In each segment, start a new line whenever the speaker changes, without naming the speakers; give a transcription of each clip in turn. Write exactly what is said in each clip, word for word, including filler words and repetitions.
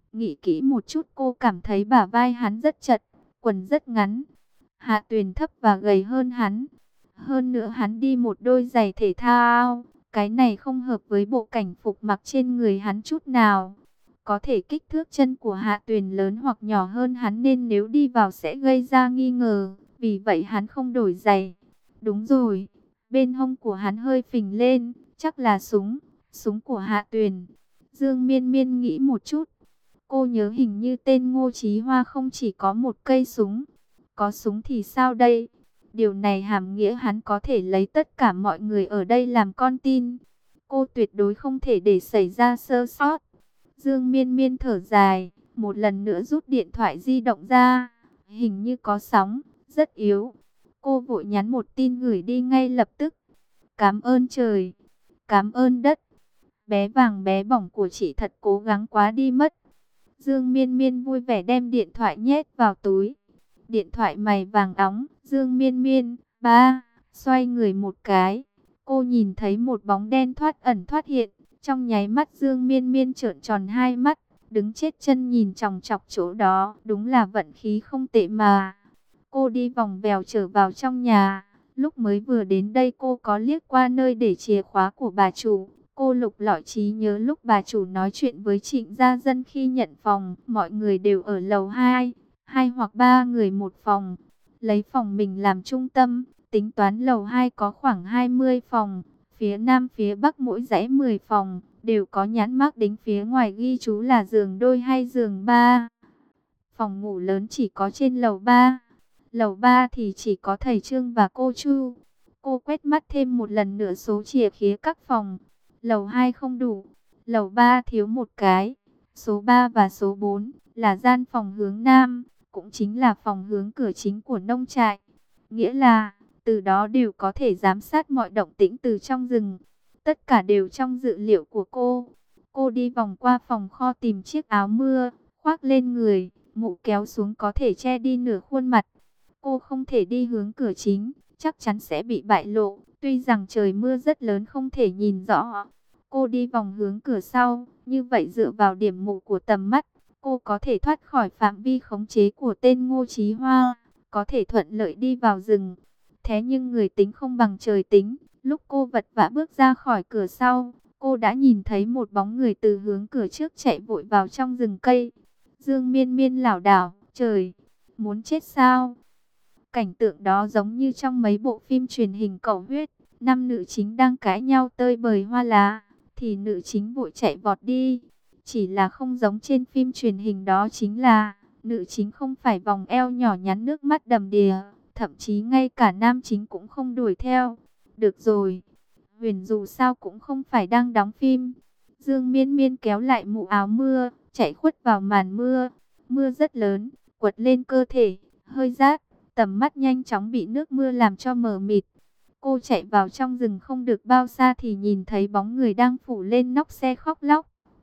Nghĩ kỹ một chút cô cảm thấy bả vai hắn rất chật, quần rất ngắn. Hạ Tuyền thấp và gầy hơn hắn. Hơn nữa hắn đi một đôi giày thể thao. Cái này không hợp với bộ cảnh phục mặc trên người hắn chút nào. Có thể kích thước chân của Hạ Tuyền lớn hoặc nhỏ hơn hắn nên nếu đi vào sẽ gây ra nghi ngờ. Vì vậy hắn không đổi giày. Đúng rồi, bên hông của hắn hơi phình lên, chắc là súng, súng của Hạ Tuyền. Dương Miên Miên nghĩ một chút. Cô nhớ hình như tên Ngô Chí Hoa không chỉ có một cây súng. Có súng thì sao đây? Điều này hàm nghĩa hắn có thể lấy tất cả mọi người ở đây làm con tin. Cô tuyệt đối không thể để xảy ra sơ sót. Dương Miên Miên thở dài, một lần nữa rút điện thoại di động ra. Hình như có sóng, rất yếu. Cô vội nhắn một tin gửi đi ngay lập tức. Cảm ơn trời, cảm ơn đất. Bé vàng bé bỏng của chị thật cố gắng quá đi mất. Dương Miên Miên vui vẻ đem điện thoại nhét vào túi. Điện thoại mày vàng óng, Dương Miên Miên, ba, xoay người một cái. Cô nhìn thấy một bóng đen thoát ẩn thoát hiện. Trong nháy mắt Dương Miên Miên trợn tròn hai mắt, đứng chết chân nhìn chòng chọc chỗ đó. Đúng là vận khí không tệ mà. Cô đi vòng vèo trở vào trong nhà. Lúc mới vừa đến đây cô có liếc qua nơi để chìa khóa của bà chủ. Cô lục lọi trí nhớ lúc bà chủ nói chuyện với Trịnh Gia Dân khi nhận phòng. Mọi người đều ở lầu hai, hai hoặc ba người một phòng. Lấy phòng mình làm trung tâm, tính toán lầu hai có khoảng hai mươi phòng. Phía nam phía bắc mỗi dãy mười phòng, đều có nhãn mác đính phía ngoài ghi chú là giường đôi hay giường ba. Phòng ngủ lớn chỉ có trên lầu ba. Lầu ba thì chỉ có thầy Trương và cô Chu. Cô quét mắt thêm một lần nữa số chìa khía các phòng. Lầu hai không đủ, lầu ba thiếu một cái. Số ba và số bốn là gian phòng hướng nam, cũng chính là phòng hướng cửa chính của nông trại. Nghĩa là, từ đó đều có thể giám sát mọi động tĩnh từ trong rừng. Tất cả đều trong dự liệu của cô. Cô đi vòng qua phòng kho tìm chiếc áo mưa, khoác lên người, mũ kéo xuống có thể che đi nửa khuôn mặt. Cô không thể đi hướng cửa chính, chắc chắn sẽ bị bại lộ. Tuy rằng trời mưa rất lớn không thể nhìn rõ. Cô đi vòng hướng cửa sau, như vậy dựa vào điểm mù của tầm mắt, cô có thể thoát khỏi phạm vi khống chế của tên Ngô Chí Hoa, có thể thuận lợi đi vào rừng. Thế nhưng người tính không bằng trời tính, lúc cô vật vã bước ra khỏi cửa sau, cô đã nhìn thấy một bóng người từ hướng cửa trước chạy vội vào trong rừng cây. Dương Miên Miên lảo đảo, trời, muốn chết sao? Cảnh tượng đó giống như trong mấy bộ phim truyền hình cầu huyết, năm nữ chính đang cãi nhau tơi bời hoa lá, thì nữ chính vội chạy vọt đi. Chỉ là không giống trên phim truyền hình đó chính là, nữ chính không phải vòng eo nhỏ nhắn nước mắt đầm đìa, thậm chí ngay cả nam chính cũng không đuổi theo. Được rồi, Huyền dù sao cũng không phải đang đóng phim. Dương Miên Miên kéo lại mũ áo mưa, chạy khuất vào màn mưa. Mưa rất lớn, quật lên cơ thể, hơi rát, tầm mắt nhanh chóng bị nước mưa làm cho mờ mịt. Cô chạy vào trong rừng không được bao xa thì nhìn thấy bóng người đang phủ lên nóc xe khóc lóc.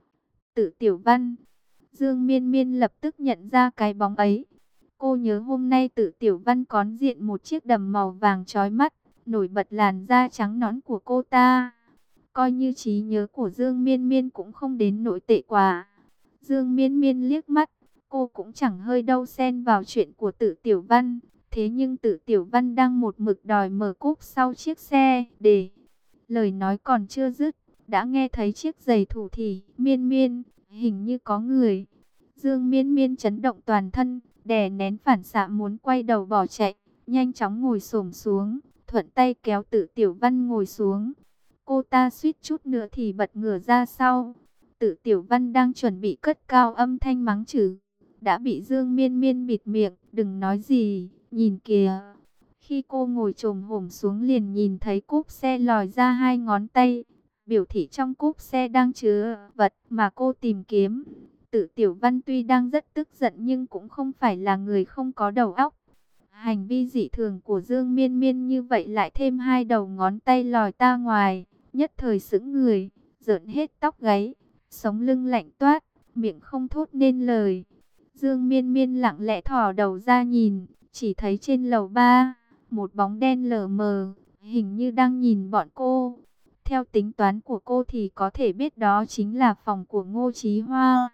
Tự Tiểu Văn. Dương Miên Miên lập tức nhận ra cái bóng ấy. Cô nhớ hôm nay Tự Tiểu Văn cón diện một chiếc đầm màu vàng chói mắt, nổi bật làn da trắng nõn của cô ta. Coi như trí nhớ của Dương Miên Miên cũng không đến nỗi tệ quá. Dương Miên Miên liếc mắt, cô cũng chẳng hơi đâu xen vào chuyện của Tự Tiểu Văn. Thế nhưng Tự Tiểu Văn đang một mực đòi mở cốp sau chiếc xe để... Lời nói còn chưa dứt, đã nghe thấy chiếc giày thủ thỉ, Miên Miên, hình như có người. Dương Miên Miên chấn động toàn thân, đè nén phản xạ muốn quay đầu bỏ chạy, nhanh chóng ngồi xổm xuống, thuận tay kéo Tự Tiểu Văn ngồi xuống. Cô ta suýt chút nữa thì bật ngửa ra sau. Tự Tiểu Văn đang chuẩn bị cất cao âm thanh mắng chửi, đã bị Dương Miên Miên bịt miệng, đừng nói gì, nhìn kìa. Khi cô ngồi chồm hổm xuống liền nhìn thấy cốp xe lòi ra hai ngón tay, biểu thị trong cốp xe đang chứa vật mà cô tìm kiếm. Tự Tiểu Văn tuy đang rất tức giận nhưng cũng không phải là người không có đầu óc. Hành vi dị thường của Dương Miên Miên như vậy lại thêm hai đầu ngón tay lòi ra ngoài, nhất thời sững người, rợn hết tóc gáy, sống lưng lạnh toát, miệng không thốt nên lời. Dương Miên Miên lặng lẽ thò đầu ra nhìn, chỉ thấy trên lầu ba, một bóng đen lờ mờ, hình như đang nhìn bọn cô. Theo tính toán của cô thì có thể biết đó chính là phòng của Ngô Chí Hoa.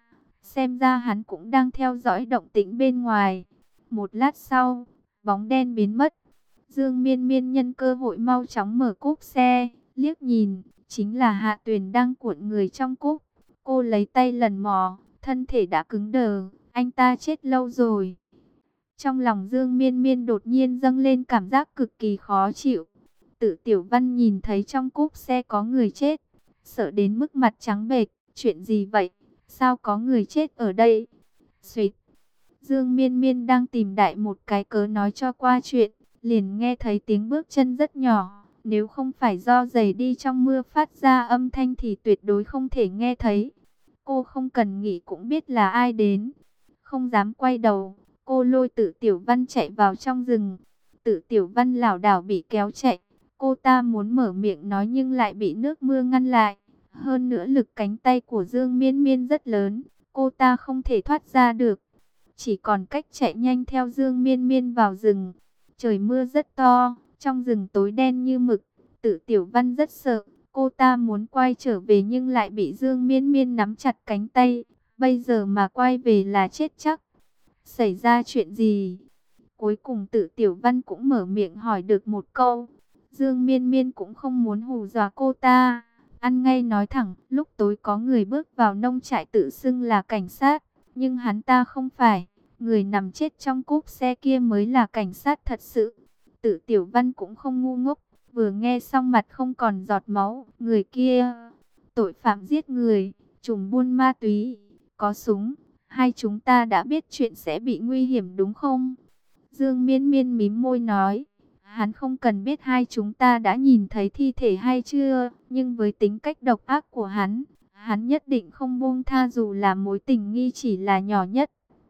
Xem ra hắn cũng đang theo dõi động tĩnh bên ngoài. Một lát sau, bóng đen biến mất. Dương Miên Miên nhân cơ hội mau chóng mở cốp xe, liếc nhìn, chính là Hạ Tuyền đang cuộn người trong cốp. Cô lấy tay lần mò, thân thể đã cứng đờ, anh ta chết lâu rồi. Trong lòng Dương Miên Miên đột nhiên dâng lên cảm giác cực kỳ khó chịu. Tự Tiểu Văn nhìn thấy trong cốp xe có người chết, sợ đến mức mặt trắng bệch. Chuyện gì vậy? Sao có người chết ở đây? Xuyệt. Dương Miên Miên đang tìm đại một cái cớ nói cho qua chuyện, liền nghe thấy tiếng bước chân rất nhỏ. Nếu không phải do giày đi trong mưa phát ra âm thanh thì tuyệt đối không thể nghe thấy. Cô không cần nghĩ cũng biết là ai đến. Không dám quay đầu, cô lôi Tự Tiểu Văn chạy vào trong rừng. Tự Tiểu Văn lảo đảo bị kéo chạy. Cô ta muốn mở miệng nói nhưng lại bị nước mưa ngăn lại. Hơn nữa lực cánh tay của Dương Miên Miên rất lớn, cô ta không thể thoát ra được. Chỉ còn cách chạy nhanh theo Dương Miên Miên vào rừng. Trời mưa rất to, trong rừng tối đen như mực. Tự Tiểu Văn rất sợ, cô ta muốn quay trở về nhưng lại bị Dương Miên Miên nắm chặt cánh tay. Bây giờ mà quay về là chết chắc. Xảy ra chuyện gì? Cuối cùng Tự Tiểu Văn cũng mở miệng hỏi được một câu. Dương Miên Miên cũng không muốn hù dọa cô ta, ăn ngay nói thẳng, lúc tối có người bước vào nông trại tự xưng là cảnh sát, nhưng hắn ta không phải, người nằm chết trong cốp xe kia mới là cảnh sát thật sự. Tự Tiểu Văn cũng không ngu ngốc, vừa nghe xong mặt không còn giọt máu, người kia, tội phạm giết người, trùm buôn ma túy, có súng, hai chúng ta đã biết chuyện sẽ bị nguy hiểm đúng không? Dương Miên Miên mím môi nói. Hắn không cần biết hai chúng ta đã nhìn thấy thi thể hay chưa, nhưng với tính cách độc ác của hắn, hắn nhất định không buông tha dù là mối tình nghi chỉ là nhỏ nhất.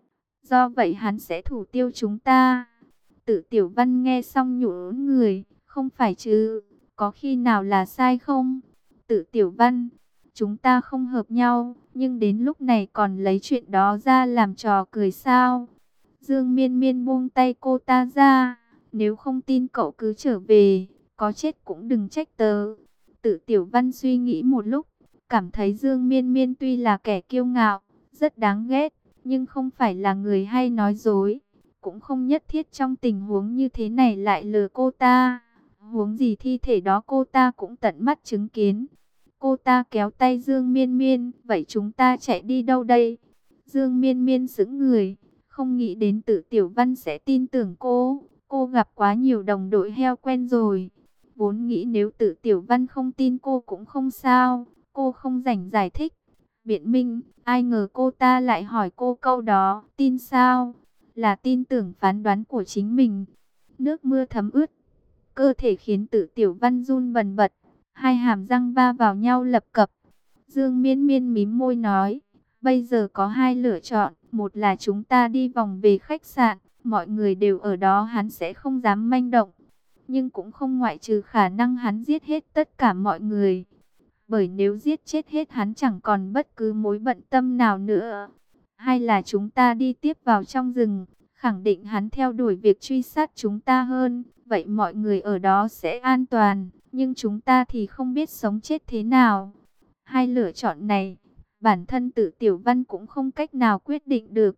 Do vậy hắn sẽ thủ tiêu chúng ta. Tự Tiểu Văn nghe xong nhũn người, không phải chứ, có khi nào là sai không? Tự Tiểu Văn, chúng ta không hợp nhau, nhưng đến lúc này còn lấy chuyện đó ra làm trò cười sao? Dương Miên Miên buông tay cô ta ra. Nếu không tin cậu cứ trở về, có chết cũng đừng trách tớ. Tự Tiểu Văn suy nghĩ một lúc, cảm thấy Dương Miên Miên tuy là kẻ kiêu ngạo, rất đáng ghét, nhưng không phải là người hay nói dối. Cũng không nhất thiết trong tình huống như thế này lại lừa cô ta. Huống gì thi thể đó cô ta cũng tận mắt chứng kiến. Cô ta kéo tay Dương Miên Miên, vậy chúng ta chạy đi đâu đây? Dương Miên Miên sững người, không nghĩ đến Tự Tiểu Văn sẽ tin tưởng cô. Cô gặp quá nhiều đồng đội heo quen rồi. Vốn nghĩ nếu Tự Tiểu Văn không tin cô cũng không sao. Cô không rảnh giải thích, biện minh. Ai ngờ cô ta lại hỏi cô câu đó. Tin sao? Là tin tưởng phán đoán của chính mình. Nước mưa thấm ướt cơ thể khiến Tự Tiểu Văn run bần bật. Hai hàm răng va vào nhau lập cập. Dương Miên Miên mím môi nói. Bây giờ có hai lựa chọn. Một là chúng ta đi vòng về khách sạn. Mọi người đều ở đó, hắn sẽ không dám manh động. Nhưng cũng không ngoại trừ khả năng hắn giết hết tất cả mọi người. Bởi nếu giết chết hết hắn chẳng còn bất cứ mối bận tâm nào nữa. Hay là chúng ta đi tiếp vào trong rừng, khẳng định hắn theo đuổi việc truy sát chúng ta hơn. Vậy mọi người ở đó sẽ an toàn, nhưng chúng ta thì không biết sống chết thế nào. Hai lựa chọn này, bản thân Tự Tiểu Văn cũng không cách nào quyết định được.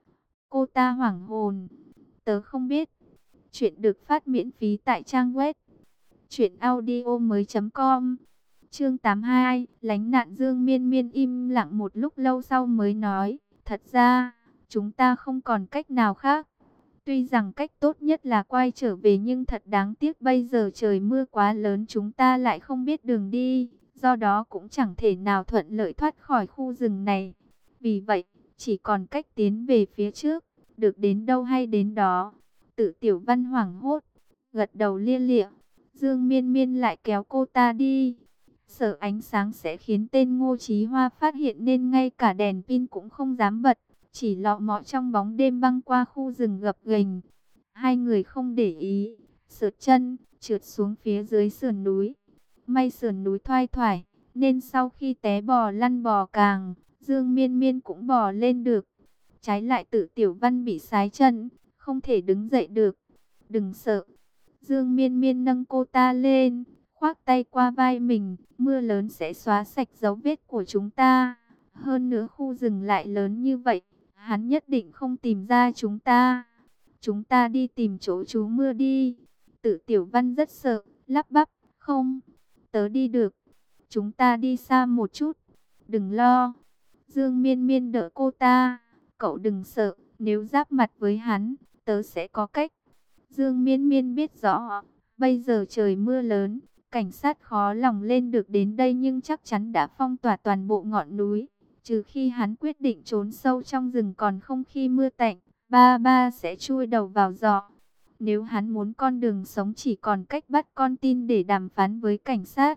Cô ta hoảng hồn. Tớ không biết. Chuyện được phát miễn phí tại trang web truyện audio mới chấm com. Chương tám mươi hai, lánh nạn. Dương Miên Miên im lặng một lúc lâu sau mới nói, thật ra, chúng ta không còn cách nào khác. Tuy rằng cách tốt nhất là quay trở về nhưng thật đáng tiếc bây giờ trời mưa quá lớn, chúng ta lại không biết đường đi, do đó cũng chẳng thể nào thuận lợi thoát khỏi khu rừng này. Vì vậy, chỉ còn cách tiến về phía trước, được đến đâu hay đến đó. Tự Tiểu Văn hoảng hốt, gật đầu lia lịa. Dương Miên Miên lại kéo cô ta đi. Sợ ánh sáng sẽ khiến tên Ngô Chí Hoa phát hiện nên ngay cả đèn pin cũng không dám bật, chỉ lọ mọ trong bóng đêm băng qua khu rừng gập ghềnh. Hai người không để ý, sượt chân, trượt xuống phía dưới sườn núi. May sườn núi thoai thoải, nên sau khi té bò lăn bò càng, Dương Miên Miên cũng bò lên được. Trái lại Tự Tiểu Văn bị sái chân, không thể đứng dậy được. Đừng sợ. Dương Miên Miên nâng cô ta lên, khoác tay qua vai mình. Mưa lớn sẽ xóa sạch dấu vết của chúng ta. Hơn nữa khu rừng lại lớn như vậy, hắn nhất định không tìm ra chúng ta. Chúng ta đi tìm chỗ trú mưa đi. Tự Tiểu Văn rất sợ, lắp bắp, không, tớ đi được. Chúng ta đi xa một chút, đừng lo. Dương Miên Miên đỡ cô ta, cậu đừng sợ, nếu giáp mặt với hắn, tớ sẽ có cách. Dương Miên Miên biết rõ, bây giờ trời mưa lớn, cảnh sát khó lòng lên được đến đây nhưng chắc chắn đã phong tỏa toàn bộ ngọn núi. Trừ khi hắn quyết định trốn sâu trong rừng, còn không khi mưa tạnh, ba ba sẽ chui đầu vào giỏ. Nếu hắn muốn con đường sống chỉ còn cách bắt con tin để đàm phán với cảnh sát.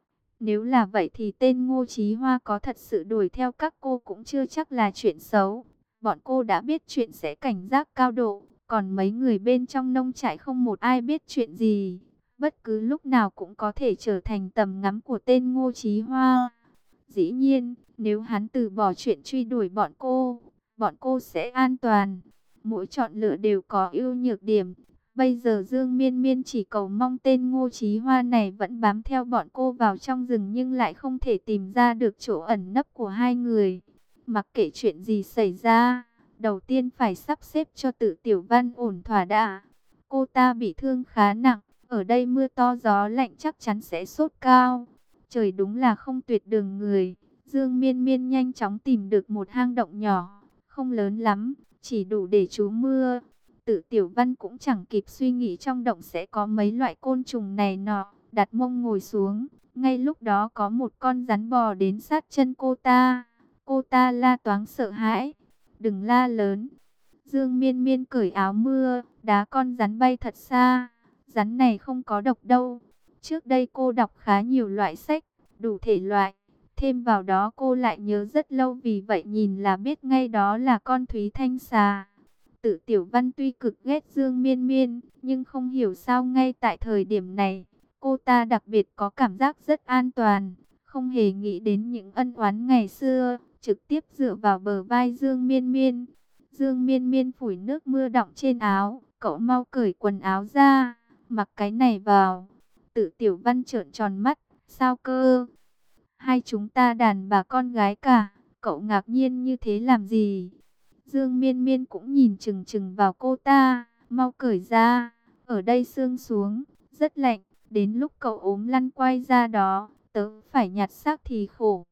Nếu là vậy thì tên Ngô Chí Hoa có thật sự đuổi theo các cô cũng chưa chắc là chuyện xấu. Bọn cô đã biết chuyện sẽ cảnh giác cao độ, còn mấy người bên trong nông trại không một ai biết chuyện gì. Bất cứ lúc nào cũng có thể trở thành tầm ngắm của tên Ngô Chí Hoa. Dĩ nhiên, nếu hắn từ bỏ chuyện truy đuổi bọn cô, bọn cô sẽ an toàn. Mỗi chọn lựa đều có ưu nhược điểm. Bây giờ Dương Miên Miên chỉ cầu mong tên Ngô Chí Hoa này vẫn bám theo bọn cô vào trong rừng, nhưng lại không thể tìm ra được chỗ ẩn nấp của hai người. Mặc kệ chuyện gì xảy ra, đầu tiên phải sắp xếp cho Tự Tiểu Văn ổn thỏa đã. Cô ta bị thương khá nặng, ở đây mưa to gió lạnh chắc chắn sẽ sốt cao. Trời đúng là không tuyệt đường người. Dương Miên Miên nhanh chóng tìm được một hang động nhỏ, không lớn lắm, chỉ đủ để trú mưa. Tự Tiểu Văn cũng chẳng kịp suy nghĩ trong động sẽ có mấy loại côn trùng này nọ, đặt mông ngồi xuống. Ngay lúc đó có một con rắn bò đến sát chân cô ta. Cô ta la toáng sợ hãi. Đừng la lớn. Dương Miên Miên cởi áo mưa, đá con rắn bay thật xa. Rắn này không có độc đâu. Trước đây cô đọc khá nhiều loại sách, đủ thể loại. Thêm vào đó cô lại nhớ rất lâu, vì vậy nhìn là biết ngay đó là con Thúy Thanh Xà. Tự Tiểu Văn tuy cực ghét Dương Miên Miên, nhưng không hiểu sao ngay tại thời điểm này, cô ta đặc biệt có cảm giác rất an toàn, không hề nghĩ đến những ân oán ngày xưa, trực tiếp dựa vào bờ vai Dương Miên Miên. Dương Miên Miên phủi nước mưa đọng trên áo, cậu mau cởi quần áo ra, mặc cái này vào. Tự Tiểu Văn trợn tròn mắt, sao cơ? Hai chúng ta đàn bà con gái cả, cậu ngạc nhiên như thế làm gì? Dương Miên Miên cũng nhìn chừng chừng vào cô ta, mau cởi ra, ở đây sương xuống, rất lạnh, đến lúc cậu ốm lăn quay ra đó, tớ phải nhặt xác thì khổ.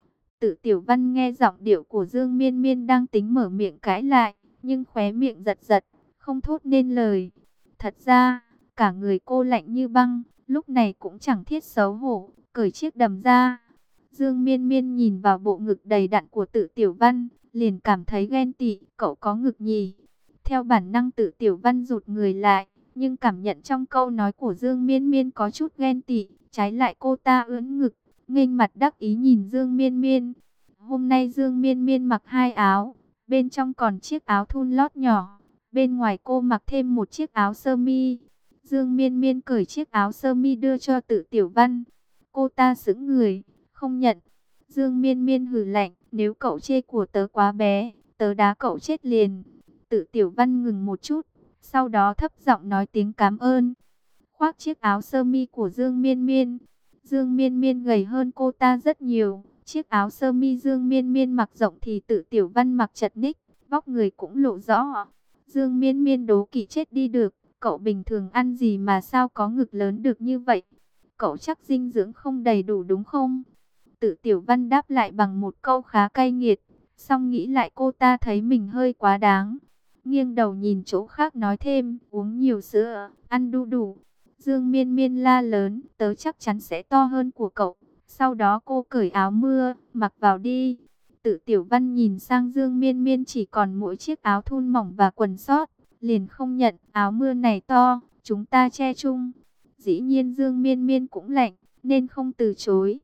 Tự Tiểu Văn nghe giọng điệu của Dương Miên Miên đang tính mở miệng cãi lại, nhưng khóe miệng giật giật, không thốt nên lời. Thật ra, cả người cô lạnh như băng, lúc này cũng chẳng thiết xấu hổ, cởi chiếc đầm ra. Dương Miên Miên nhìn vào bộ ngực đầy đặn của Tự Tiểu Văn, liền cảm thấy ghen tị, cậu có ngực nhỉ? Theo bản năng Tự Tiểu Văn rụt người lại, nhưng cảm nhận trong câu nói của Dương Miên Miên có chút ghen tị, trái lại cô ta ưỡn ngực, nghênh mặt đắc ý nhìn Dương Miên Miên. Hôm nay Dương Miên Miên mặc hai áo, bên trong còn chiếc áo thun lót nhỏ, bên ngoài cô mặc thêm một chiếc áo sơ mi. Dương Miên Miên cởi chiếc áo sơ mi đưa cho Tự Tiểu Văn. Cô ta sững người, không nhận. Dương Miên Miên hừ lạnh, nếu cậu chê của tớ quá bé, tớ đá cậu chết liền. Tự Tiểu Văn ngừng một chút, sau đó thấp giọng nói tiếng cảm ơn. Khoác chiếc áo sơ mi của Dương Miên Miên. Dương Miên Miên gầy hơn cô ta rất nhiều. Chiếc áo sơ mi Dương Miên Miên mặc rộng thì Tự Tiểu Văn mặc chật ních, vóc người cũng lộ rõ. Dương Miên Miên đố kỵ chết đi được, cậu bình thường ăn gì mà sao có ngực lớn được như vậy? Cậu chắc dinh dưỡng không đầy đủ đúng không? Tự Tiểu Văn đáp lại bằng một câu khá cay nghiệt, xong nghĩ lại cô ta thấy mình hơi quá đáng. Nghiêng đầu nhìn chỗ khác nói thêm, uống nhiều sữa, ăn đu đủ. Dương Miên Miên la lớn, tớ chắc chắn sẽ to hơn của cậu. Sau đó cô cởi áo mưa, mặc vào đi. Tự Tiểu Văn nhìn sang Dương Miên Miên chỉ còn mỗi chiếc áo thun mỏng và quần sót, liền không nhận, áo mưa này to, chúng ta che chung. Dĩ nhiên Dương Miên Miên cũng lạnh, nên không từ chối.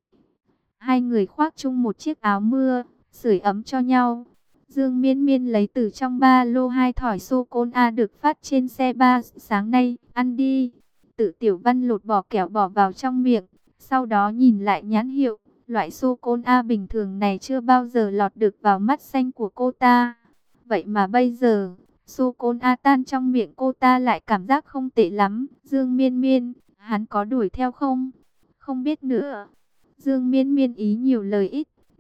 Hai người khoác chung một chiếc áo mưa, sưởi ấm cho nhau. Dương Miên Miên lấy từ trong ba lô hai thỏi sô-cô-la được phát trên xe ba sáng nay, ăn đi. Tự Tiểu Văn lột bỏ kẹo bỏ vào trong miệng, sau đó nhìn lại nhãn hiệu. Loại sô-cô-la bình thường này chưa bao giờ lọt được vào mắt xanh của cô ta. Vậy mà bây giờ, sô-cô-la tan trong miệng cô ta lại cảm giác không tệ lắm. Dương Miên Miên, hắn có đuổi theo không? Không biết nữa. Dương Miên Miên ý nhiều lời ít,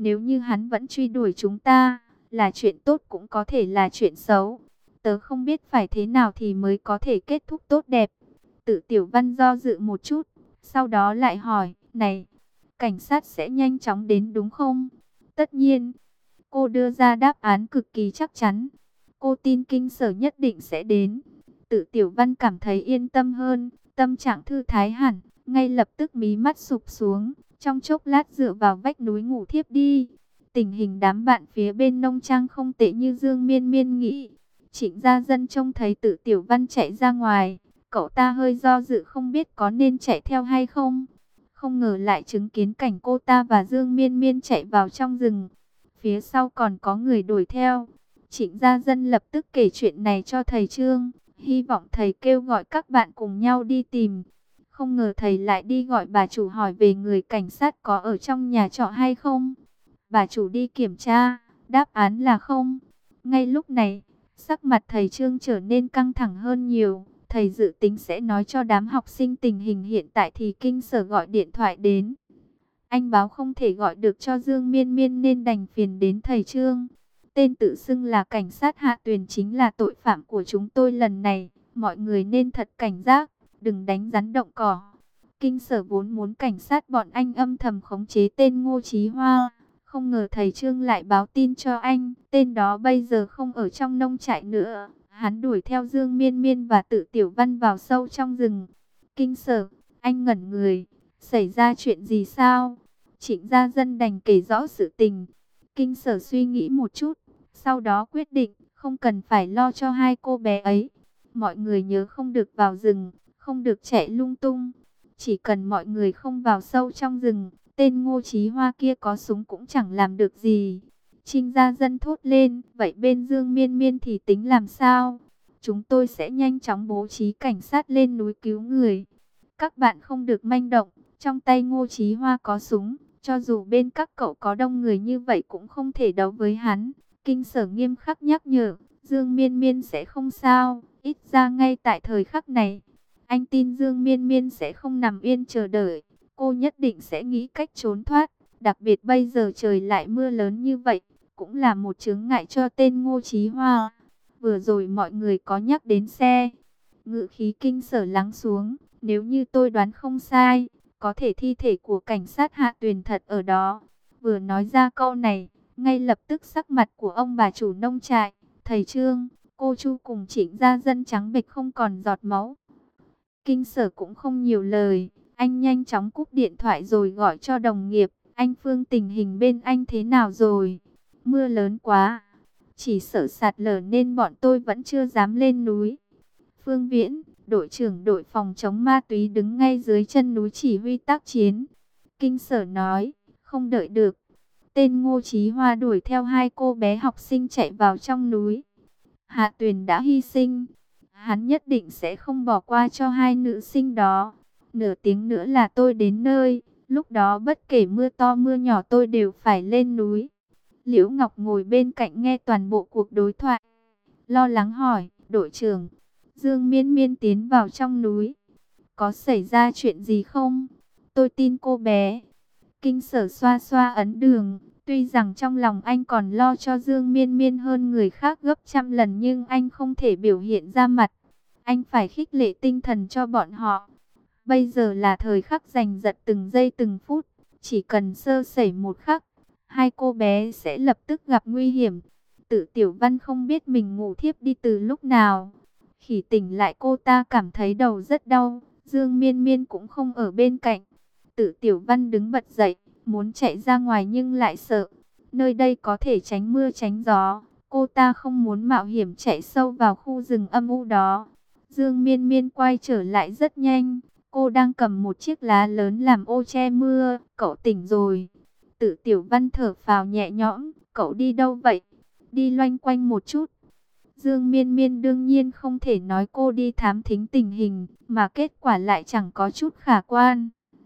Nếu như hắn vẫn truy đuổi chúng ta, là chuyện tốt cũng có thể là chuyện xấu. Tớ không biết phải thế nào thì mới có thể kết thúc tốt đẹp. Tự Tiểu Văn do dự một chút, sau đó lại hỏi, này, cảnh sát sẽ nhanh chóng đến đúng không? Tất nhiên, cô đưa ra đáp án cực kỳ chắc chắn. Cô tin Kinh Sở nhất định sẽ đến. Tự Tiểu Văn cảm thấy yên tâm hơn, tâm trạng thư thái hẳn, ngay lập tức mí mắt sụp xuống, trong chốc lát dựa vào vách núi ngủ thiếp đi. Tình hình đám bạn phía bên nông trang không tệ như Dương Miên Miên nghĩ. Trịnh Gia Dân trông thấy Tự Tiểu Văn chạy ra ngoài, cậu ta hơi do dự không biết có nên chạy theo hay không. Không ngờ lại chứng kiến cảnh cô ta và Dương Miên Miên chạy vào trong rừng. Phía sau còn có người đuổi theo. Trịnh Gia Dân lập tức kể chuyện này cho thầy Trương, hy vọng thầy kêu gọi các bạn cùng nhau đi tìm. Không ngờ thầy lại đi gọi bà chủ hỏi về người cảnh sát có ở trong nhà trọ hay không. Bà chủ đi kiểm tra, đáp án là không. Ngay lúc này, sắc mặt thầy Trương trở nên căng thẳng hơn nhiều. Thầy dự tính sẽ nói cho đám học sinh tình hình hiện tại thì Kinh Sở gọi điện thoại đến. Anh báo không thể gọi được cho Dương Miên Miên nên đành phiền đến thầy Trương. Tên tự xưng là cảnh sát Hạ Tuyền chính là tội phạm của chúng tôi lần này. Mọi người nên thật cảnh giác, đừng đánh rắn động cỏ. Kinh Sở vốn muốn cảnh sát bọn anh âm thầm khống chế tên Ngô Chí Hoa. Không ngờ thầy Trương lại báo tin cho anh, tên đó bây giờ không ở trong nông trại nữa. Hắn đuổi theo Dương Miên Miên và Tự Tiểu Văn vào sâu trong rừng. Kinh Sở, anh ngẩn người, xảy ra chuyện gì sao? Trịnh Gia Dân đành kể rõ sự tình. Kinh Sở suy nghĩ một chút, sau đó quyết định không cần phải lo cho hai cô bé ấy. Mọi người nhớ không được vào rừng, không được chạy lung tung. Chỉ cần mọi người không vào sâu trong rừng, tên Ngô Chí Hoa kia có súng cũng chẳng làm được gì. Trịnh Gia Dân thốt lên, vậy bên Dương Miên Miên thì tính làm sao? Chúng tôi sẽ nhanh chóng bố trí cảnh sát lên núi cứu người. Các bạn không được manh động, trong tay Ngô Chí Hoa có súng, cho dù bên các cậu có đông người như vậy cũng không thể đấu với hắn. Kinh Sở nghiêm khắc nhắc nhở, Dương Miên Miên sẽ không sao, ít ra ngay tại thời khắc này. Anh tin Dương Miên Miên sẽ không nằm yên chờ đợi, cô nhất định sẽ nghĩ cách trốn thoát. Đặc biệt bây giờ trời lại mưa lớn như vậy, cũng là một chướng ngại cho tên Ngô Chí Hoa. Vừa rồi mọi người có nhắc đến xe. Ngữ khí Kinh Sở lắng xuống, nếu như tôi đoán không sai, có thể thi thể của cảnh sát Hạ Tuyền thật ở đó. Vừa nói ra câu này, ngay lập tức sắc mặt của ông bà chủ nông trại, thầy Trương, cô Chu cùng Trịnh Gia Dân trắng bệch không còn giọt máu. Kinh Sở cũng không nhiều lời, anh nhanh chóng cúp điện thoại rồi gọi cho đồng nghiệp. Anh Phương, tình hình bên anh thế nào rồi? Mưa lớn quá, chỉ sợ sạt lở nên bọn tôi vẫn chưa dám lên núi. Phương Viễn, đội trưởng đội phòng chống ma túy đứng ngay dưới chân núi chỉ huy tác chiến. Kinh Sở nói, không đợi được. Tên Ngô Chí Hoa đuổi theo hai cô bé học sinh chạy vào trong núi. Hạ Tuyền đã hy sinh, hắn nhất định sẽ không bỏ qua cho hai nữ sinh đó. Nửa tiếng nữa là tôi đến nơi, lúc đó bất kể mưa to mưa nhỏ tôi đều phải lên núi. Liễu Ngọc ngồi bên cạnh nghe toàn bộ cuộc đối thoại, lo lắng hỏi, đội trưởng, Dương Miên Miên tiến vào trong núi, có xảy ra chuyện gì không? Tôi tin cô bé. Kinh Sở xoa xoa ấn đường, tuy rằng trong lòng anh còn lo cho Dương Miên Miên hơn người khác gấp trăm lần nhưng anh không thể biểu hiện ra mặt. Anh phải khích lệ tinh thần cho bọn họ. Bây giờ là thời khắc giành giật từng giây từng phút, chỉ cần sơ sẩy một khắc, hai cô bé sẽ lập tức gặp nguy hiểm. Tự Tiểu Văn không biết mình ngủ thiếp đi từ lúc nào. Khi tỉnh lại cô ta cảm thấy đầu rất đau, Dương Miên Miên cũng không ở bên cạnh. Tự Tiểu Văn đứng bật dậy, muốn chạy ra ngoài nhưng lại sợ. Nơi đây có thể tránh mưa tránh gió, cô ta không muốn mạo hiểm chạy sâu vào khu rừng âm u đó. Dương Miên Miên quay trở lại rất nhanh, cô đang cầm một chiếc lá lớn làm ô che mưa. Cậu tỉnh rồi. Tự Tiểu Văn thở phào nhẹ nhõm, cậu đi đâu vậy? Đi loanh quanh một chút. Dương Miên Miên đương nhiên không thể nói cô đi thám thính tình hình, mà kết quả lại chẳng có chút khả quan.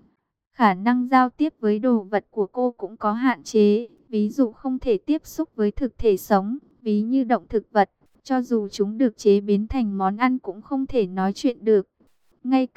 Khả năng giao tiếp với đồ vật của cô cũng có hạn chế, ví dụ không thể tiếp xúc với thực thể sống, ví như động thực vật, cho dù chúng được chế biến thành món ăn cũng không thể nói chuyện được. Ngay cả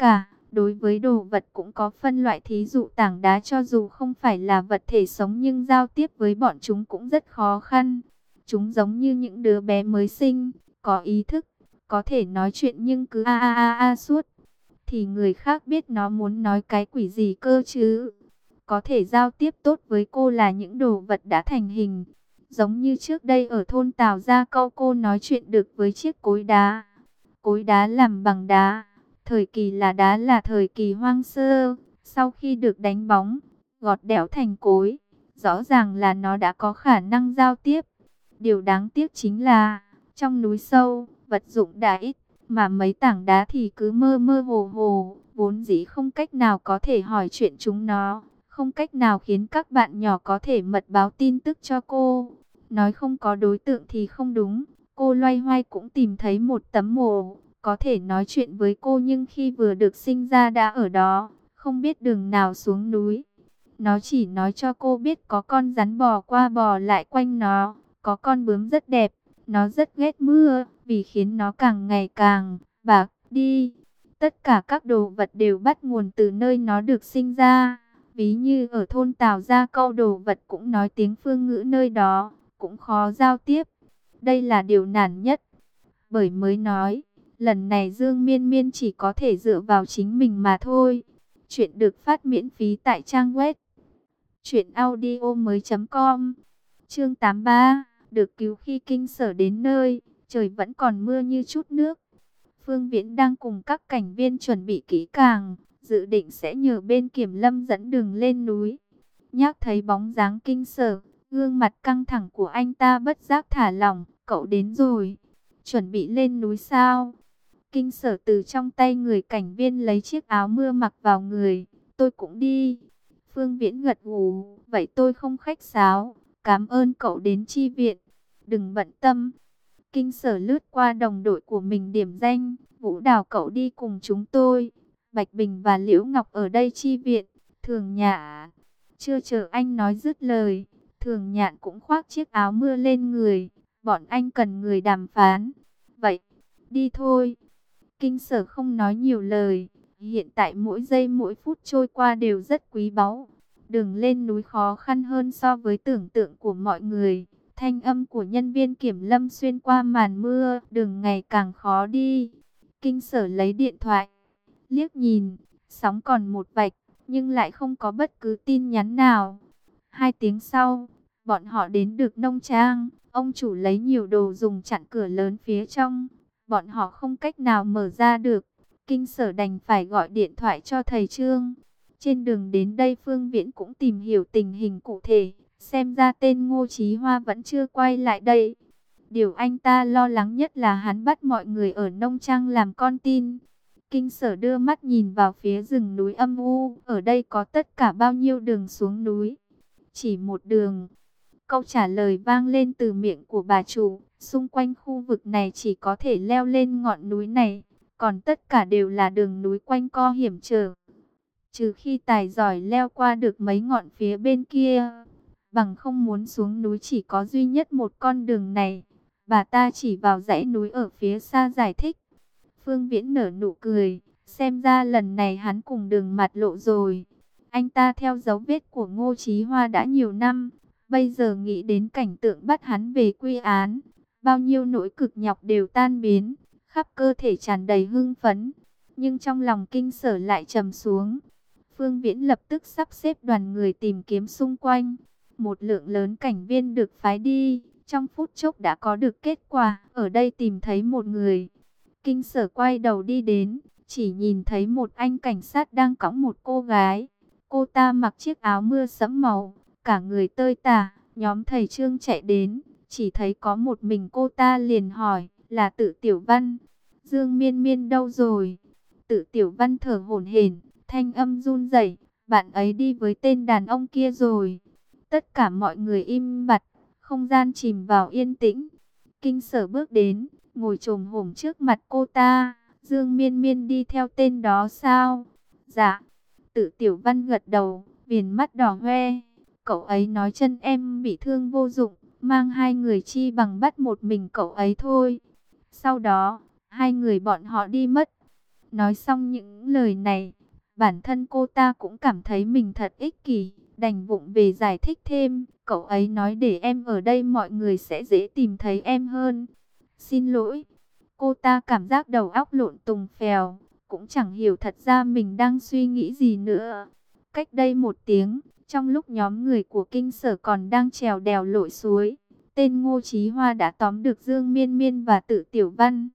Đối với đồ vật cũng có phân loại, thí dụ tảng đá cho dù không phải là vật thể sống nhưng giao tiếp với bọn chúng cũng rất khó khăn. Chúng giống như những đứa bé mới sinh, có ý thức, có thể nói chuyện nhưng cứ a a a a suốt. Thì người khác biết nó muốn nói cái quỷ gì cơ chứ. Có thể giao tiếp tốt với cô là những đồ vật đã thành hình. Giống như trước đây ở thôn Tào Gia Câu, cô nói chuyện được với chiếc cối đá. Cối đá làm bằng đá. Thời kỳ là đá là thời kỳ hoang sơ. Sau khi được đánh bóng, gọt đẽo thành cối, rõ ràng là nó đã có khả năng giao tiếp. Điều đáng tiếc chính là, trong núi sâu, vật dụng đã ít, mà mấy tảng đá thì cứ mơ mơ hồ hồ, vốn dĩ không cách nào có thể hỏi chuyện chúng nó, không cách nào khiến các bạn nhỏ có thể mật báo tin tức cho cô. Nói không có đối tượng thì không đúng, cô loay hoay cũng tìm thấy một tấm mồ, có thể nói chuyện với cô nhưng khi vừa được sinh ra đã ở đó, không biết đường nào xuống núi. Nó chỉ nói cho cô biết có con rắn bò qua bò lại quanh nó, có con bướm rất đẹp, nó rất ghét mưa, vì khiến nó càng ngày càng bạc đi. Tất cả các đồ vật đều bắt nguồn từ nơi nó được sinh ra. Ví như ở thôn Tào Gia Câu, đồ vật cũng nói tiếng phương ngữ nơi đó, cũng khó giao tiếp. Đây là điều nản nhất. Bởi mới nói, lần này Dương Miên Miên chỉ có thể dựa vào chính mình mà thôi. Chuyện được phát miễn phí tại trang web truyện audio mới chấm com. Chương tám mươi ba, được cứu khi kinh sở đến nơi, trời vẫn còn mưa như chút nước. Phương Viễn đang cùng các cảnh viên chuẩn bị kỹ càng, dự định sẽ nhờ bên kiểm lâm dẫn đường lên núi. Nhắc thấy bóng dáng kinh sở, gương mặt căng thẳng của anh ta bất giác thả lỏng. Cậu đến rồi, chuẩn bị lên núi sao? Kinh sở từ trong tay người cảnh viên lấy chiếc áo mưa mặc vào người. Tôi cũng đi. Phương Viễn gật gù, vậy tôi không khách sáo, cảm ơn cậu đến chi viện. Đừng bận tâm. Kinh sở lướt qua đồng đội của mình điểm danh, Vũ Đào cậu đi cùng chúng tôi. Bạch Bình và Liễu Ngọc ở đây chi viện. Thường Nhạn. Chưa chờ anh nói dứt lời, Thường Nhạn cũng khoác chiếc áo mưa lên người. Bọn anh cần người đàm phán. Vậy, đi thôi. Kinh sở không nói nhiều lời. Hiện tại mỗi giây mỗi phút trôi qua đều rất quý báu. Đường lên núi khó khăn hơn so với tưởng tượng của mọi người. Thanh âm của nhân viên kiểm lâm xuyên qua màn mưa, đường ngày càng khó đi. Kinh sở lấy điện thoại, liếc nhìn, sóng còn một vạch, nhưng lại không có bất cứ tin nhắn nào. Hai tiếng sau, bọn họ đến được nông trang, ông chủ lấy nhiều đồ dùng chặn cửa lớn phía trong. Bọn họ không cách nào mở ra được, kinh sở đành phải gọi điện thoại cho thầy Trương. Trên đường đến đây Phương Viễn cũng tìm hiểu tình hình cụ thể. Xem ra tên Ngô Chí Hoa vẫn chưa quay lại đây. Điều anh ta lo lắng nhất là hắn bắt mọi người ở nông trang làm con tin. Kinh sở đưa mắt nhìn vào phía rừng núi âm u. Ở đây có tất cả bao nhiêu đường xuống núi? Chỉ một đường. Câu trả lời vang lên từ miệng của bà chủ. Xung quanh khu vực này chỉ có thể leo lên ngọn núi này. Còn tất cả đều là đường núi quanh co hiểm trở. Trừ khi tài giỏi leo qua được mấy ngọn phía bên kia. Bằng không muốn xuống núi chỉ có duy nhất một con đường này. Bà ta chỉ vào dãy núi ở phía xa giải thích. Phương Viễn nở nụ cười. Xem ra lần này hắn cùng đường mặt lộ rồi. Anh ta theo dấu vết của Ngô Chí Hoa đã nhiều năm. Bây giờ nghĩ đến cảnh tượng bắt hắn về quy án. Bao nhiêu nỗi cực nhọc đều tan biến. Khắp cơ thể tràn đầy hưng phấn. Nhưng trong lòng kinh sở lại trầm xuống. Phương Viễn lập tức sắp xếp đoàn người tìm kiếm xung quanh. Một lượng lớn cảnh viên được phái đi, trong phút chốc đã có được kết quả, ở đây tìm thấy một người. Kinh sở quay đầu đi đến, chỉ nhìn thấy một anh cảnh sát đang cõng một cô gái. Cô ta mặc chiếc áo mưa sẫm màu, cả người tơi tả, nhóm thầy Trương chạy đến, chỉ thấy có một mình cô ta liền hỏi, là Tự Tiểu Văn. Dương Miên Miên đâu rồi? Tự Tiểu Văn thở hổn hển, thanh âm run rẩy, bạn ấy đi với tên đàn ông kia rồi. Tất cả mọi người im bặt, không gian chìm vào yên tĩnh. Kinh sở bước đến, ngồi chồm hổm trước mặt cô ta. Dương Miên Miên đi theo tên đó sao? Dạ. Tự Tiểu Văn gật đầu, viền mắt đỏ hoe. Cậu ấy nói chân em bị thương vô dụng, mang hai người chi bằng bắt một mình cậu ấy thôi. Sau đó, hai người bọn họ đi mất. Nói xong những lời này, Bản thân cô ta cũng cảm thấy mình thật ích kỷ, đành vụng về giải thích thêm. Cậu ấy nói để em ở đây mọi người sẽ dễ tìm thấy em hơn. Xin lỗi. Cô ta cảm giác đầu óc lộn tùng phèo, cũng chẳng hiểu thật ra mình đang suy nghĩ gì nữa. Cách đây một tiếng, trong lúc nhóm người của kinh sở còn đang trèo đèo lội suối, tên Ngô Chí Hoa đã tóm được Dương Miên Miên và Tự Tiểu Văn.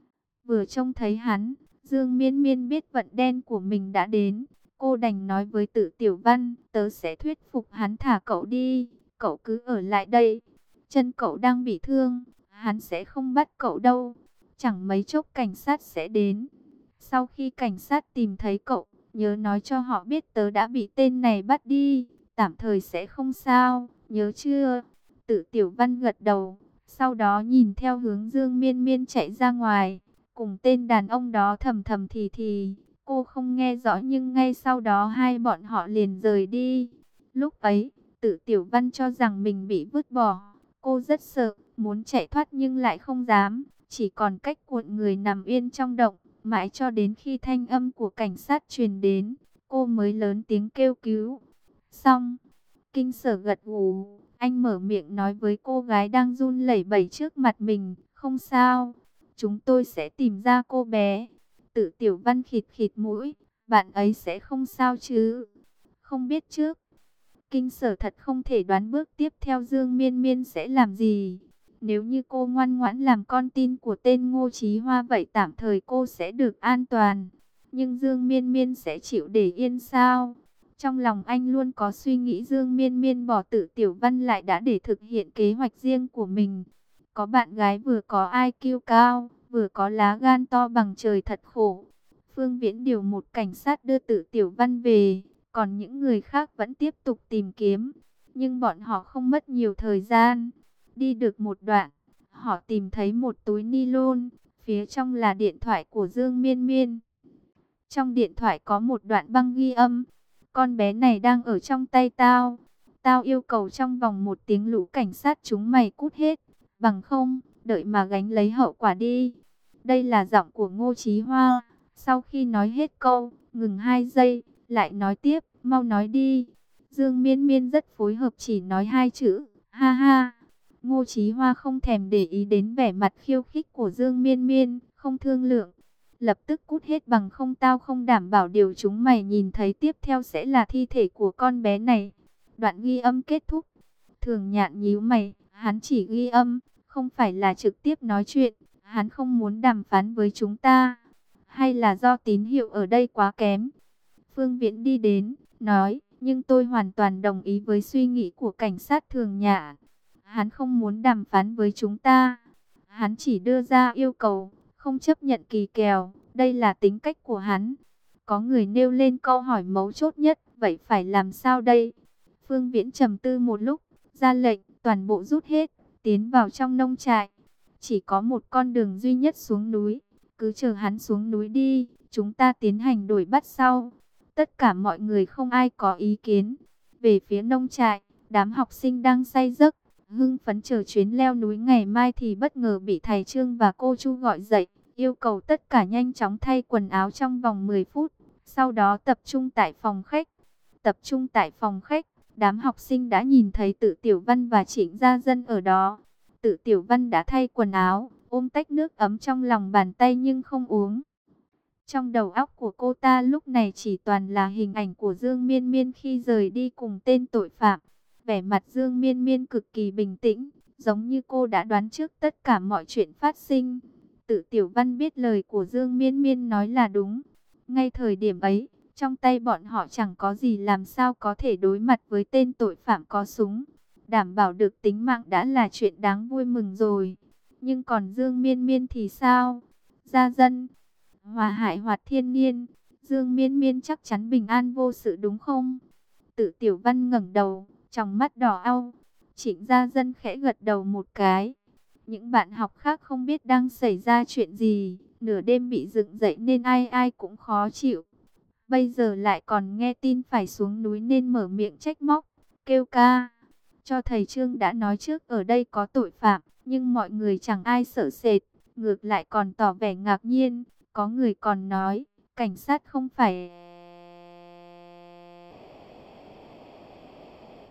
Vừa trông thấy hắn, Dương Miên Miên biết vận đen của mình đã đến. Cô đành nói với Tự Tiểu Văn, tớ sẽ thuyết phục hắn thả cậu đi, cậu cứ ở lại đây. Chân cậu đang bị thương, hắn sẽ không bắt cậu đâu. Chẳng mấy chốc cảnh sát sẽ đến. Sau khi cảnh sát tìm thấy cậu, nhớ nói cho họ biết tớ đã bị tên này bắt đi. Tạm thời sẽ không sao, nhớ chưa? Tự Tiểu Văn gật đầu, sau đó nhìn theo hướng Dương Miên Miên chạy ra ngoài, cùng tên đàn ông đó thầm thầm thì thì. Cô không nghe rõ nhưng ngay sau đó hai bọn họ liền rời đi. Lúc ấy, Tự Tiểu Văn cho rằng mình bị vứt bỏ. Cô rất sợ, muốn chạy thoát nhưng lại không dám. Chỉ còn cách cuộn người nằm yên trong động, mãi cho đến khi thanh âm của cảnh sát truyền đến, cô mới lớn tiếng kêu cứu. Xong, kinh sở gật gù, anh mở miệng nói với cô gái đang run lẩy bẩy trước mặt mình, không sao, chúng tôi sẽ tìm ra cô bé. Tự Tiểu Văn khịt khịt mũi, bạn ấy sẽ không sao chứ? Không biết trước. Kinh sở thật không thể đoán bước tiếp theo Dương Miên Miên sẽ làm gì. Nếu như cô ngoan ngoãn làm con tin của tên Ngô Chí Hoa vậy tạm thời cô sẽ được an toàn. Nhưng Dương Miên Miên sẽ chịu để yên sao? Trong lòng anh luôn có suy nghĩ Dương Miên Miên bỏ Tự Tiểu Văn lại đã để thực hiện kế hoạch riêng của mình. Có bạn gái vừa có i kiu cao, vừa có lá gan to bằng trời thật khổ. Phương Viễn điều một cảnh sát đưa Tự Tiểu Văn về, còn những người khác vẫn tiếp tục tìm kiếm. Nhưng bọn họ không mất nhiều thời gian. Đi được một đoạn, họ tìm thấy một túi ni lông, phía trong là điện thoại của Dương Miên Miên. Trong điện thoại có một đoạn băng ghi âm, con bé này đang ở trong tay tao. Tao yêu cầu trong vòng một tiếng lũ cảnh sát chúng mày cút hết, bằng không, đợi mà gánh lấy hậu quả đi. Đây là giọng của Ngô Chí Hoa. Sau khi nói hết câu, ngừng hai giây, lại nói tiếp, mau nói đi. Dương Miên Miên rất phối hợp chỉ nói hai chữ, ha ha. Ngô Chí Hoa không thèm để ý đến vẻ mặt khiêu khích của Dương Miên Miên, không thương lượng. Lập tức cút hết bằng không tao không đảm bảo điều chúng mày nhìn thấy tiếp theo sẽ là thi thể của con bé này. Đoạn ghi âm kết thúc. Thường Nhạn nhíu mày, hắn chỉ ghi âm, không phải là trực tiếp nói chuyện. Hắn không muốn đàm phán với chúng ta. Hay là do tín hiệu ở đây quá kém? Phương Viễn đi đến, nói, nhưng tôi hoàn toàn đồng ý với suy nghĩ của cảnh sát Thường Nhạn. Hắn không muốn đàm phán với chúng ta. Hắn chỉ đưa ra yêu cầu, không chấp nhận kỳ kèo. Đây là tính cách của hắn. Có người nêu lên câu hỏi mấu chốt nhất, vậy phải làm sao đây? Phương Viễn trầm tư một lúc, ra lệnh, toàn bộ rút hết, tiến vào trong nông trại. Chỉ có một con đường duy nhất xuống núi, cứ chờ hắn xuống núi đi, chúng ta tiến hành đuổi bắt sau. Tất cả mọi người không ai có ý kiến. Về phía nông trại, đám học sinh đang say giấc, hưng phấn chờ chuyến leo núi ngày mai thì bất ngờ bị thầy Trương và cô Chu gọi dậy, yêu cầu tất cả nhanh chóng thay quần áo trong vòng mười phút, sau đó tập trung tại phòng khách. Tập trung tại phòng khách, đám học sinh đã nhìn thấy Tự Tiểu Văn và Trịnh Gia Dân ở đó. Tự Tiểu Văn đã thay quần áo, ôm tách nước ấm trong lòng bàn tay nhưng không uống. Trong đầu óc của cô ta lúc này chỉ toàn là hình ảnh của Dương Miên Miên khi rời đi cùng tên tội phạm. Vẻ mặt Dương Miên Miên cực kỳ bình tĩnh, giống như cô đã đoán trước tất cả mọi chuyện phát sinh. Tự Tiểu Văn biết lời của Dương Miên Miên nói là đúng. Ngay thời điểm ấy, trong tay bọn họ chẳng có gì làm sao có thể đối mặt với tên tội phạm có súng. Đảm bảo được tính mạng đã là chuyện đáng vui mừng rồi. Nhưng còn Dương Miên Miên thì sao? Gia Dân, Hòa Hải Hoạt Thiên Niên, Dương Miên Miên chắc chắn bình an vô sự đúng không? Tự Tiểu Văn ngẩng đầu, trong mắt đỏ au. Trịnh Gia Dân khẽ gật đầu một cái. Những bạn học khác không biết đang xảy ra chuyện gì, nửa đêm bị dựng dậy nên ai ai cũng khó chịu. Bây giờ lại còn nghe tin phải xuống núi nên mở miệng trách móc, kêu ca. Cho thầy Trương đã nói trước ở đây có tội phạm, nhưng mọi người chẳng ai sợ sệt, ngược lại còn tỏ vẻ ngạc nhiên. Có người còn nói, cảnh sát không phải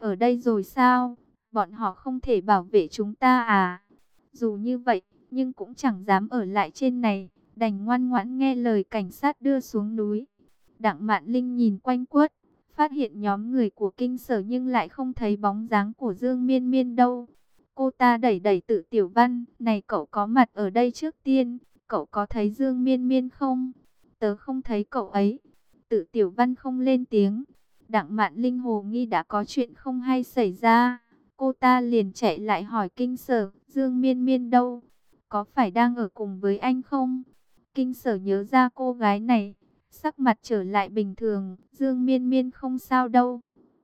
ở đây rồi sao? Bọn họ không thể bảo vệ chúng ta à? Dù như vậy, nhưng cũng chẳng dám ở lại trên này, đành ngoan ngoãn nghe lời cảnh sát đưa xuống núi. Đặng Mạn Linh nhìn quanh quất, phát hiện nhóm người của Kinh Sở nhưng lại không thấy bóng dáng của Dương Miên Miên đâu. Cô ta đẩy đẩy Tự Tiểu Văn, này cậu có mặt ở đây trước tiên, cậu có thấy Dương Miên Miên không? Tớ không thấy cậu ấy. Tự Tiểu Văn không lên tiếng. Đặng Mạn Linh hồ nghi đã có chuyện không hay xảy ra. Cô ta liền chạy lại hỏi Kinh Sở, Dương Miên Miên đâu? Có phải đang ở cùng với anh không? Kinh Sở nhớ ra cô gái này, sắc mặt trở lại bình thường. Dương Miên Miên không sao đâu.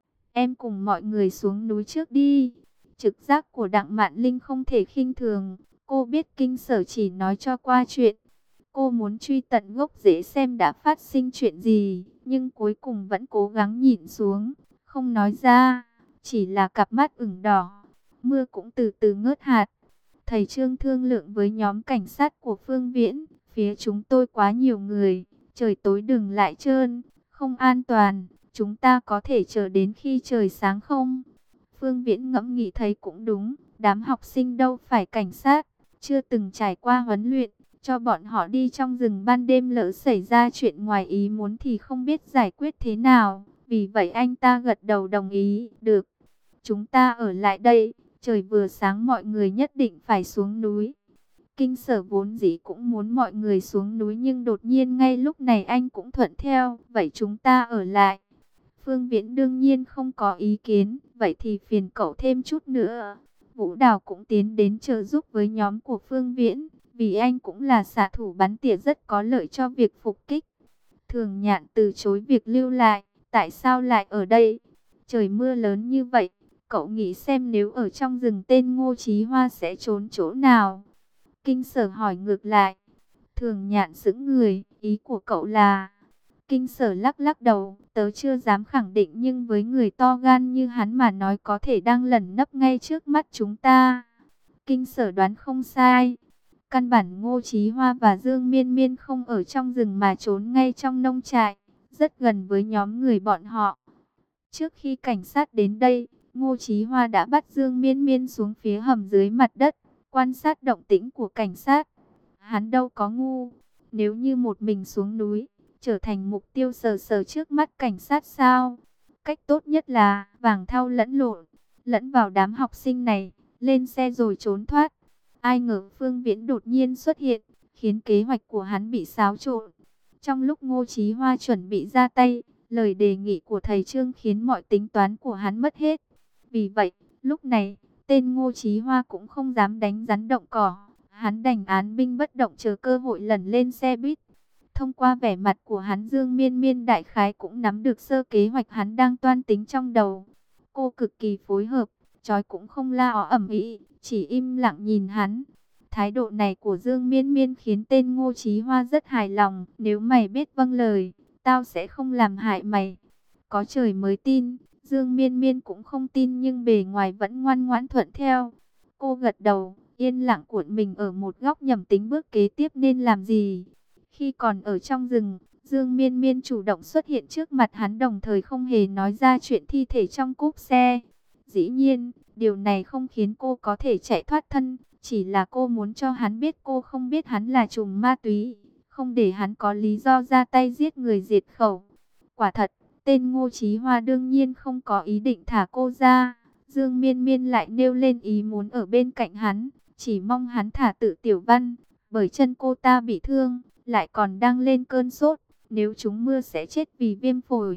Em cùng mọi người xuống núi trước đi. Trực giác của Đặng Mạn Linh không thể khinh thường. Cô biết Kinh Sở chỉ nói cho qua chuyện. Cô muốn truy tận gốc rễ xem đã phát sinh chuyện gì, nhưng cuối cùng vẫn cố gắng nhịn xuống, không nói ra, chỉ là cặp mắt ửng đỏ. Mưa cũng từ từ ngớt hạt. Thầy Trương thương lượng với nhóm cảnh sát của Phương Viễn, phía chúng tôi quá nhiều người, trời tối đừng lại trơn, không an toàn, chúng ta có thể chờ đến khi trời sáng không? Phương Viễn ngẫm nghĩ thấy cũng đúng, đám học sinh đâu phải cảnh sát, chưa từng trải qua huấn luyện. Cho bọn họ đi trong rừng ban đêm lỡ xảy ra chuyện ngoài ý muốn thì không biết giải quyết thế nào. Vì vậy anh ta gật đầu đồng ý. Được, chúng ta ở lại đây. Trời vừa sáng mọi người nhất định phải xuống núi. Kinh Sở vốn dĩ cũng muốn mọi người xuống núi, nhưng đột nhiên ngay lúc này anh cũng thuận theo. Vậy chúng ta ở lại. Phương Viễn đương nhiên không có ý kiến. Vậy thì phiền cậu thêm chút nữa. Vũ Đào cũng tiến đến trợ giúp với nhóm của Phương Viễn. Vì anh cũng là xạ thủ bắn tỉa rất có lợi cho việc phục kích. Thường Nhạn từ chối việc lưu lại. Tại sao lại ở đây? Trời mưa lớn như vậy. Cậu nghĩ xem nếu ở trong rừng tên Ngô Chí Hoa sẽ trốn chỗ nào? Kinh Sở hỏi ngược lại. Thường Nhạn sững người. Ý của cậu là... Kinh Sở lắc lắc đầu. Tớ chưa dám khẳng định, nhưng với người to gan như hắn mà nói có thể đang lẩn nấp ngay trước mắt chúng ta. Kinh Sở đoán không sai. Căn bản Ngô Chí Hoa và Dương Miên Miên không ở trong rừng mà trốn ngay trong nông trại, rất gần với nhóm người bọn họ. Trước khi cảnh sát đến đây, Ngô Chí Hoa đã bắt Dương Miên Miên xuống phía hầm dưới mặt đất, quan sát động tĩnh của cảnh sát. Hắn đâu có ngu, nếu như một mình xuống núi, trở thành mục tiêu sờ sờ trước mắt cảnh sát sao? Cách tốt nhất là vàng thau lẫn lộn, lẫn vào đám học sinh này, lên xe rồi trốn thoát. Ai ngờ Phương Viễn đột nhiên xuất hiện, khiến kế hoạch của hắn bị xáo trộn. Trong lúc Ngô Chí Hoa chuẩn bị ra tay, lời đề nghị của thầy Trương khiến mọi tính toán của hắn mất hết. Vì vậy, lúc này, tên Ngô Chí Hoa cũng không dám đánh rắn động cỏ. Hắn đành án binh bất động chờ cơ hội lẩn lên xe buýt. Thông qua vẻ mặt của hắn, Dương Miên Miên đại khái cũng nắm được sơ kế hoạch hắn đang toan tính trong đầu. Cô cực kỳ phối hợp, chói cũng không la ó ầm ĩ, chỉ im lặng nhìn hắn. Thái độ này của Dương Miên Miên khiến tên Ngô Chí Hoa rất hài lòng. Nếu mày biết vâng lời, tao sẽ không làm hại mày. Có trời mới tin. Dương Miên Miên cũng không tin nhưng bề ngoài vẫn ngoan ngoãn thuận theo. Cô gật đầu, yên lặng cuộn mình ở một góc nhẩm tính bước kế tiếp nên làm gì. Khi còn ở trong rừng, Dương Miên Miên chủ động xuất hiện trước mặt hắn, đồng thời không hề nói ra chuyện thi thể trong cốp xe. Dĩ nhiên, điều này không khiến cô có thể chạy thoát thân, chỉ là cô muốn cho hắn biết cô không biết hắn là trùm ma túy, không để hắn có lý do ra tay giết người diệt khẩu. Quả thật, tên Ngô Chí Hoa đương nhiên không có ý định thả cô ra. Dương Miên Miên lại nêu lên ý muốn ở bên cạnh hắn, chỉ mong hắn thả Tự Tiểu Văn, bởi chân cô ta bị thương, lại còn đang lên cơn sốt, nếu trúng mưa sẽ chết vì viêm phổi.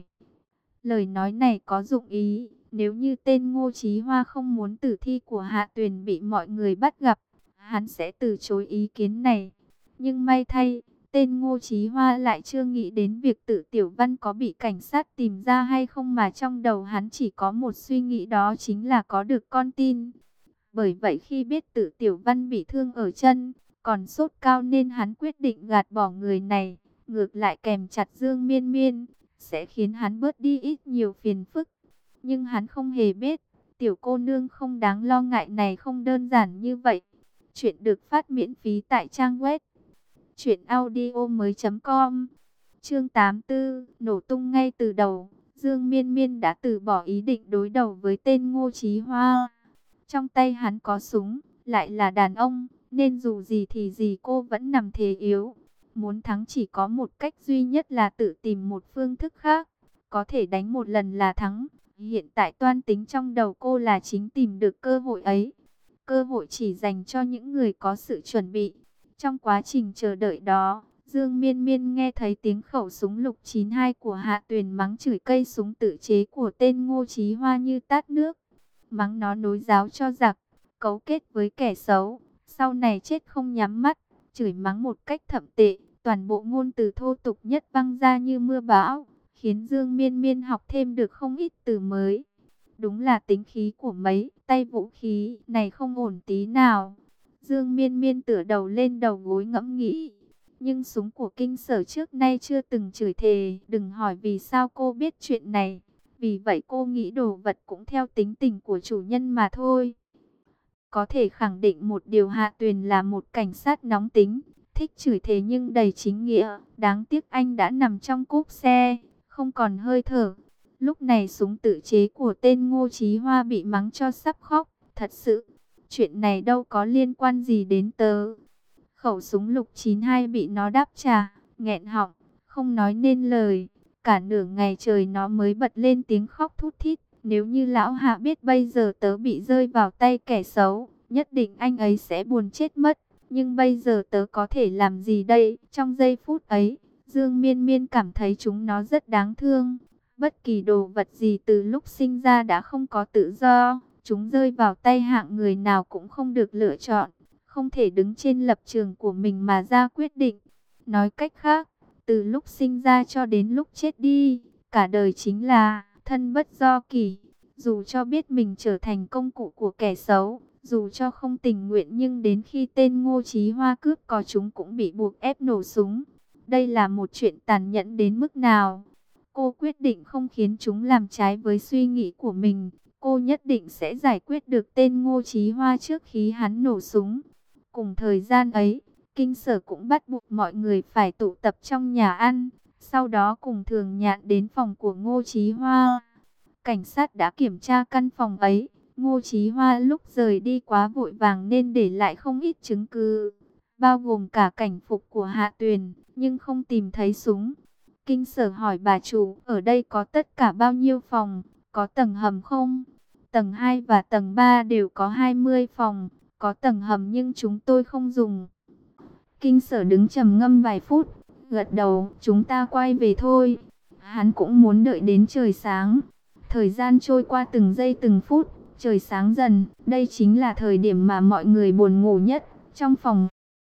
Lời nói này có dụng ý. Nếu như tên Ngô Chí Hoa không muốn tử thi của Hạ Tuyền bị mọi người bắt gặp, hắn sẽ từ chối ý kiến này. Nhưng may thay, tên Ngô Chí Hoa lại chưa nghĩ đến việc Tự Tiểu Văn có bị cảnh sát tìm ra hay không, mà trong đầu hắn chỉ có một suy nghĩ, đó chính là có được con tin. Bởi vậy khi biết Tự Tiểu Văn bị thương ở chân, còn sốt cao, nên hắn quyết định gạt bỏ người này, ngược lại kèm chặt Dương Miên Miên, sẽ khiến hắn bớt đi ít nhiều phiền phức. Nhưng hắn không hề biết, tiểu cô nương không đáng lo ngại này không đơn giản như vậy. Chuyện được phát miễn phí tại trang web truyện audio mới chấm com. Chương tám mươi tư, nổ tung ngay từ đầu. Dương Miên Miên đã từ bỏ ý định đối đầu với tên Ngô Chí Hoa. Trong tay hắn có súng, lại là đàn ông, nên dù gì thì gì cô vẫn nằm thế yếu. Muốn thắng chỉ có một cách duy nhất là tự tìm một phương thức khác. Có thể đánh một lần là thắng. Hiện tại toan tính trong đầu cô là chính tìm được cơ hội ấy. Cơ hội chỉ dành cho những người có sự chuẩn bị. Trong quá trình chờ đợi đó, Dương Miên Miên nghe thấy tiếng khẩu súng lục chín hai của Hạ Tuyền mắng chửi cây súng tự chế của tên Ngô Chí Hoa như tát nước. Mắng nó nối giáo cho giặc, cấu kết với kẻ xấu, sau này chết không nhắm mắt, chửi mắng một cách thậm tệ, toàn bộ ngôn từ thô tục nhất văng ra như mưa bão, khiến Dương Miên Miên học thêm được không ít từ mới. Đúng là tính khí của mấy tay vũ khí này không ổn tí nào. Dương Miên Miên tựa đầu lên đầu gối ngẫm nghĩ. Nhưng súng của Kinh Sở trước nay chưa từng chửi thề. Đừng hỏi vì sao cô biết chuyện này. Vì vậy cô nghĩ đồ vật cũng theo tính tình của chủ nhân mà thôi. Có thể khẳng định một điều, Hạ Tuyền là một cảnh sát nóng tính, thích chửi thề nhưng đầy chính nghĩa. Đáng tiếc anh đã nằm trong cốp xe, không còn hơi thở. Lúc này súng tự chế của tên Ngô Chí Hoa bị mắng cho sắp khóc. Thật sự, chuyện này đâu có liên quan gì đến tớ. Khẩu súng lục chín hai bị nó đáp trả, nghẹn họng, không nói nên lời. Cả nửa ngày trời nó mới bật lên tiếng khóc thút thít. Nếu như lão Hạ biết bây giờ tớ bị rơi vào tay kẻ xấu, nhất định anh ấy sẽ buồn chết mất. Nhưng bây giờ tớ có thể làm gì đây? Trong giây phút ấy, Dương Miên Miên cảm thấy chúng nó rất đáng thương. Bất kỳ đồ vật gì từ lúc sinh ra đã không có tự do. Chúng rơi vào tay hạng người nào cũng không được lựa chọn. Không thể đứng trên lập trường của mình mà ra quyết định. Nói cách khác, từ lúc sinh ra cho đến lúc chết đi, cả đời chính là thân bất do kỷ. Dù cho biết mình trở thành công cụ của kẻ xấu, dù cho không tình nguyện, nhưng đến khi tên Ngô Chí Hoa cướp có chúng cũng bị buộc ép nổ súng. Đây là một chuyện tàn nhẫn đến mức nào? Cô quyết định không khiến chúng làm trái với suy nghĩ của mình. Cô nhất định sẽ giải quyết được tên Ngô Chí Hoa trước khi hắn nổ súng. Cùng thời gian ấy, Kinh Sở cũng bắt buộc mọi người phải tụ tập trong nhà ăn. Sau đó cùng Thường Nhạn đến phòng của Ngô Chí Hoa. Cảnh sát đã kiểm tra căn phòng ấy. Ngô Chí Hoa lúc rời đi quá vội vàng nên để lại không ít chứng cứ, bao gồm cả cảnh phục của Hạ Tuyền, nhưng không tìm thấy súng. Kinh Sở hỏi bà chủ, ở đây có tất cả bao nhiêu phòng, có tầng hầm không? Tầng hai và tầng ba đều có hai mươi phòng, có tầng hầm nhưng chúng tôi không dùng. Kinh Sở đứng trầm ngâm vài phút, gật đầu, chúng ta quay về thôi. Hắn cũng muốn đợi đến trời sáng. Thời gian trôi qua từng giây từng phút, trời sáng dần, đây chính là thời điểm mà mọi người buồn ngủ nhất. Trong phòng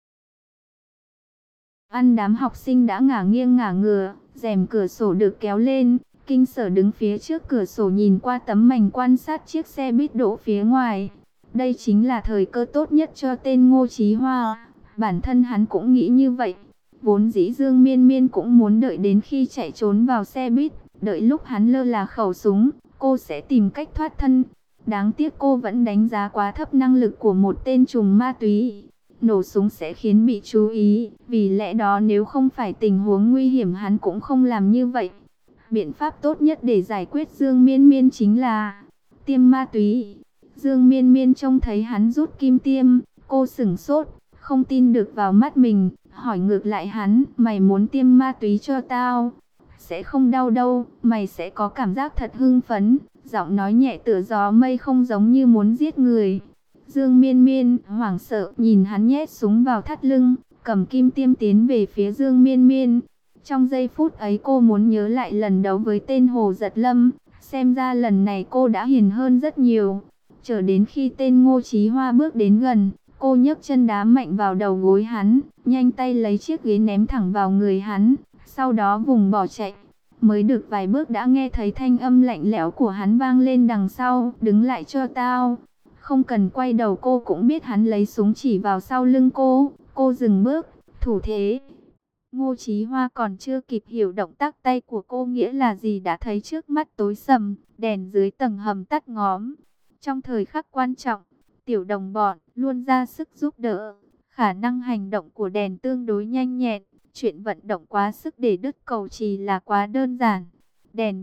ăn, đám học sinh đã ngả nghiêng ngả ngửa, rèm cửa sổ được kéo lên. Kinh Sở đứng phía trước cửa sổ nhìn qua tấm mảnh quan sát chiếc xe buýt đỗ phía ngoài. Đây chính là thời cơ tốt nhất cho tên Ngô Chí Hoa. Bản thân hắn cũng nghĩ như vậy. Vốn dĩ Dương Miên Miên cũng muốn đợi đến khi chạy trốn vào xe buýt, đợi lúc hắn lơ là khẩu súng, cô sẽ tìm cách thoát thân. Đáng tiếc cô vẫn đánh giá quá thấp năng lực của một tên trùm ma túy. Nổ súng sẽ khiến bị chú ý, vì lẽ đó nếu không phải tình huống nguy hiểm hắn cũng không làm như vậy. Biện pháp tốt nhất để giải quyết Dương Miên Miên chính là tiêm ma túy. Dương Miên Miên trông thấy hắn rút kim tiêm, cô sửng sốt, không tin được vào mắt mình, hỏi ngược lại hắn, mày muốn tiêm ma túy cho tao? Sẽ không đau đâu, mày sẽ có cảm giác thật hưng phấn. Giọng nói nhẹ tựa gió mây, không giống như muốn giết người. Dương Miên Miên hoảng sợ nhìn hắn nhét súng vào thắt lưng, cầm kim tiêm tiến về phía Dương Miên Miên. Trong giây phút ấy cô muốn nhớ lại lần đấu với tên Hồ Giật Lâm, xem ra lần này cô đã hiền hơn rất nhiều. Chờ đến khi tên Ngô Chí Hoa bước đến gần, cô nhấc chân đá mạnh vào đầu gối hắn, nhanh tay lấy chiếc ghế ném thẳng vào người hắn, sau đó vùng bỏ chạy. Mới được vài bước đã nghe thấy thanh âm lạnh lẽo của hắn vang lên đằng sau, đứng lại cho tao. Không cần quay đầu cô cũng biết hắn lấy súng chỉ vào sau lưng cô. Cô dừng bước, thủ thế. Ngô Chí Hoa còn chưa kịp hiểu động tác tay của cô nghĩa là gì đã thấy trước mắt tối sầm, đèn dưới tầng hầm tắt ngóm. Trong thời khắc quan trọng, tiểu đồng bọn luôn ra sức giúp đỡ. Khả năng hành động của đèn tương đối nhanh nhẹn, chuyện vận động quá sức để đứt cầu trì là quá đơn giản. Đèn điện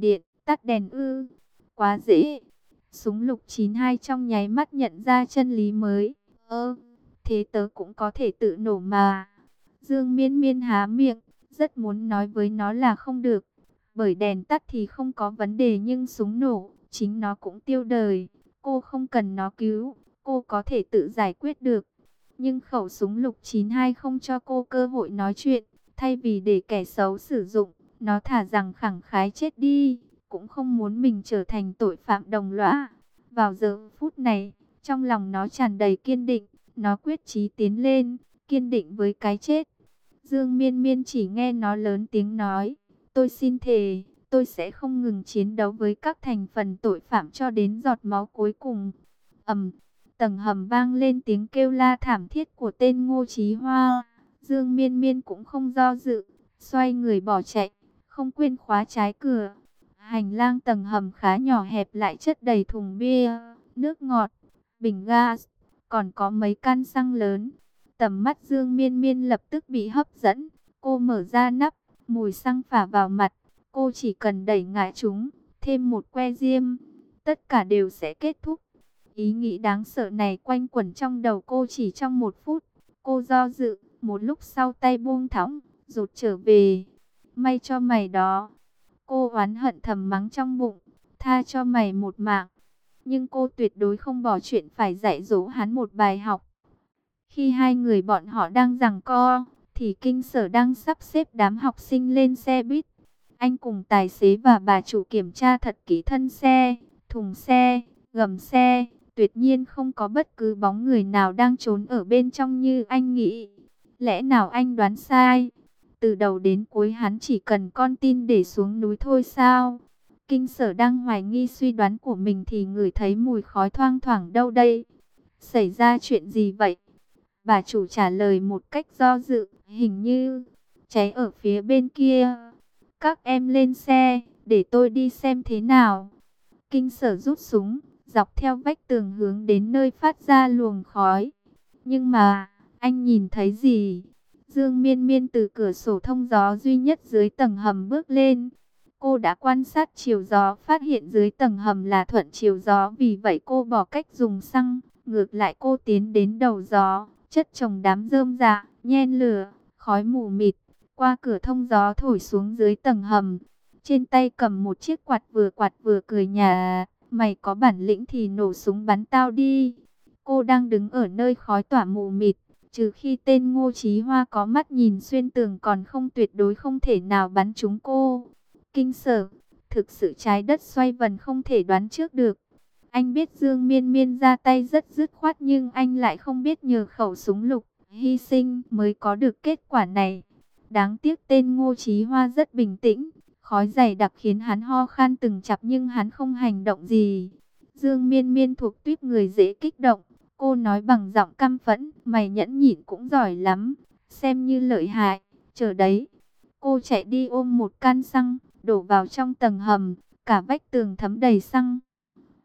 Tắt đèn ư? Quá dễ. Súng lục chín hai trong nháy mắt nhận ra chân lý mới. Ơ, thế tớ cũng có thể tự nổ mà. Dương Miên Miên há miệng, rất muốn nói với nó là không được. Bởi đèn tắt thì không có vấn đề nhưng súng nổ, chính nó cũng tiêu đời. Cô không cần nó cứu, cô có thể tự giải quyết được. Nhưng khẩu súng lục chín hai không cho cô cơ hội nói chuyện. Thay vì để kẻ xấu sử dụng, nó thả rằng khẳng khái chết đi, cũng không muốn mình trở thành tội phạm đồng lõa. Vào giờ phút này, trong lòng nó tràn đầy kiên định, nó quyết chí tiến lên, kiên định với cái chết. Dương Miên Miên chỉ nghe nó lớn tiếng nói, tôi xin thề, tôi sẽ không ngừng chiến đấu với các thành phần tội phạm cho đến giọt máu cuối cùng. Ầm, tầng hầm vang lên tiếng kêu la thảm thiết của tên Ngô Chí Hoa. Dương Miên Miên cũng không do dự, xoay người bỏ chạy, không quên khóa trái cửa. Hành lang tầng hầm khá nhỏ hẹp lại chất đầy thùng bia, nước ngọt, bình gas, còn có mấy can xăng lớn. Tầm mắt Dương Miên Miên lập tức bị hấp dẫn, cô mở ra nắp, mùi xăng phả vào mặt, cô chỉ cần đẩy ngã chúng, thêm một que diêm, tất cả đều sẽ kết thúc. Ý nghĩ đáng sợ này quanh quẩn trong đầu cô chỉ trong một phút, cô do dự, một lúc sau tay buông thõng, rụt trở về. May cho mày đó. Cô oán hận thầm mắng trong bụng, tha cho mày một mạng. Nhưng cô tuyệt đối không bỏ chuyện phải dạy dỗ hắn một bài học. Khi hai người bọn họ đang giằng co, thì Kinh Sở đang sắp xếp đám học sinh lên xe buýt. Anh cùng tài xế và bà chủ kiểm tra thật kỹ thân xe, thùng xe, gầm xe. Tuyệt nhiên không có bất cứ bóng người nào đang trốn ở bên trong như anh nghĩ. Lẽ nào anh đoán sai? Từ đầu đến cuối hắn chỉ cần con tin để xuống núi thôi sao? Kinh Sở đang hoài nghi suy đoán của mình thì ngửi thấy mùi khói thoang thoảng đâu đây. Xảy ra chuyện gì vậy? Bà chủ trả lời một cách do dự, hình như cháy ở phía bên kia. Các em lên xe, để tôi đi xem thế nào. Kinh Sở rút súng, dọc theo vách tường hướng đến nơi phát ra luồng khói. Nhưng mà, anh nhìn thấy gì? Dương Miên Miên từ cửa sổ thông gió duy nhất dưới tầng hầm bước lên. Cô đã quan sát chiều gió, phát hiện dưới tầng hầm là thuận chiều gió, vì vậy cô bỏ cách dùng xăng. Ngược lại cô tiến đến đầu gió, chất chồng đám rơm rạ, nhen lửa, khói mù mịt. Qua cửa thông gió thổi xuống dưới tầng hầm. Trên tay cầm một chiếc quạt, vừa quạt vừa cười nhả. Mày có bản lĩnh thì nổ súng bắn tao đi. Cô đang đứng ở nơi khói tỏa mù mịt. Trừ khi tên Ngô Chí Hoa có mắt nhìn xuyên tường, còn không tuyệt đối không thể nào bắn trúng cô. Kinh Sở, thực sự trái đất xoay vần không thể đoán trước được. Anh biết Dương Miên Miên ra tay rất dứt khoát, nhưng anh lại không biết nhờ khẩu súng lục hy sinh mới có được kết quả này. Đáng tiếc tên Ngô Chí Hoa rất bình tĩnh. Khói dày đặc khiến hắn ho khan từng chặp nhưng hắn không hành động gì. Dương Miên Miên thuộc tuýp người dễ kích động. Cô nói bằng giọng căm phẫn, mày nhẫn nhịn cũng giỏi lắm, xem như lợi hại, chờ đấy. Cô chạy đi ôm một can xăng, đổ vào trong tầng hầm, cả vách tường thấm đầy xăng.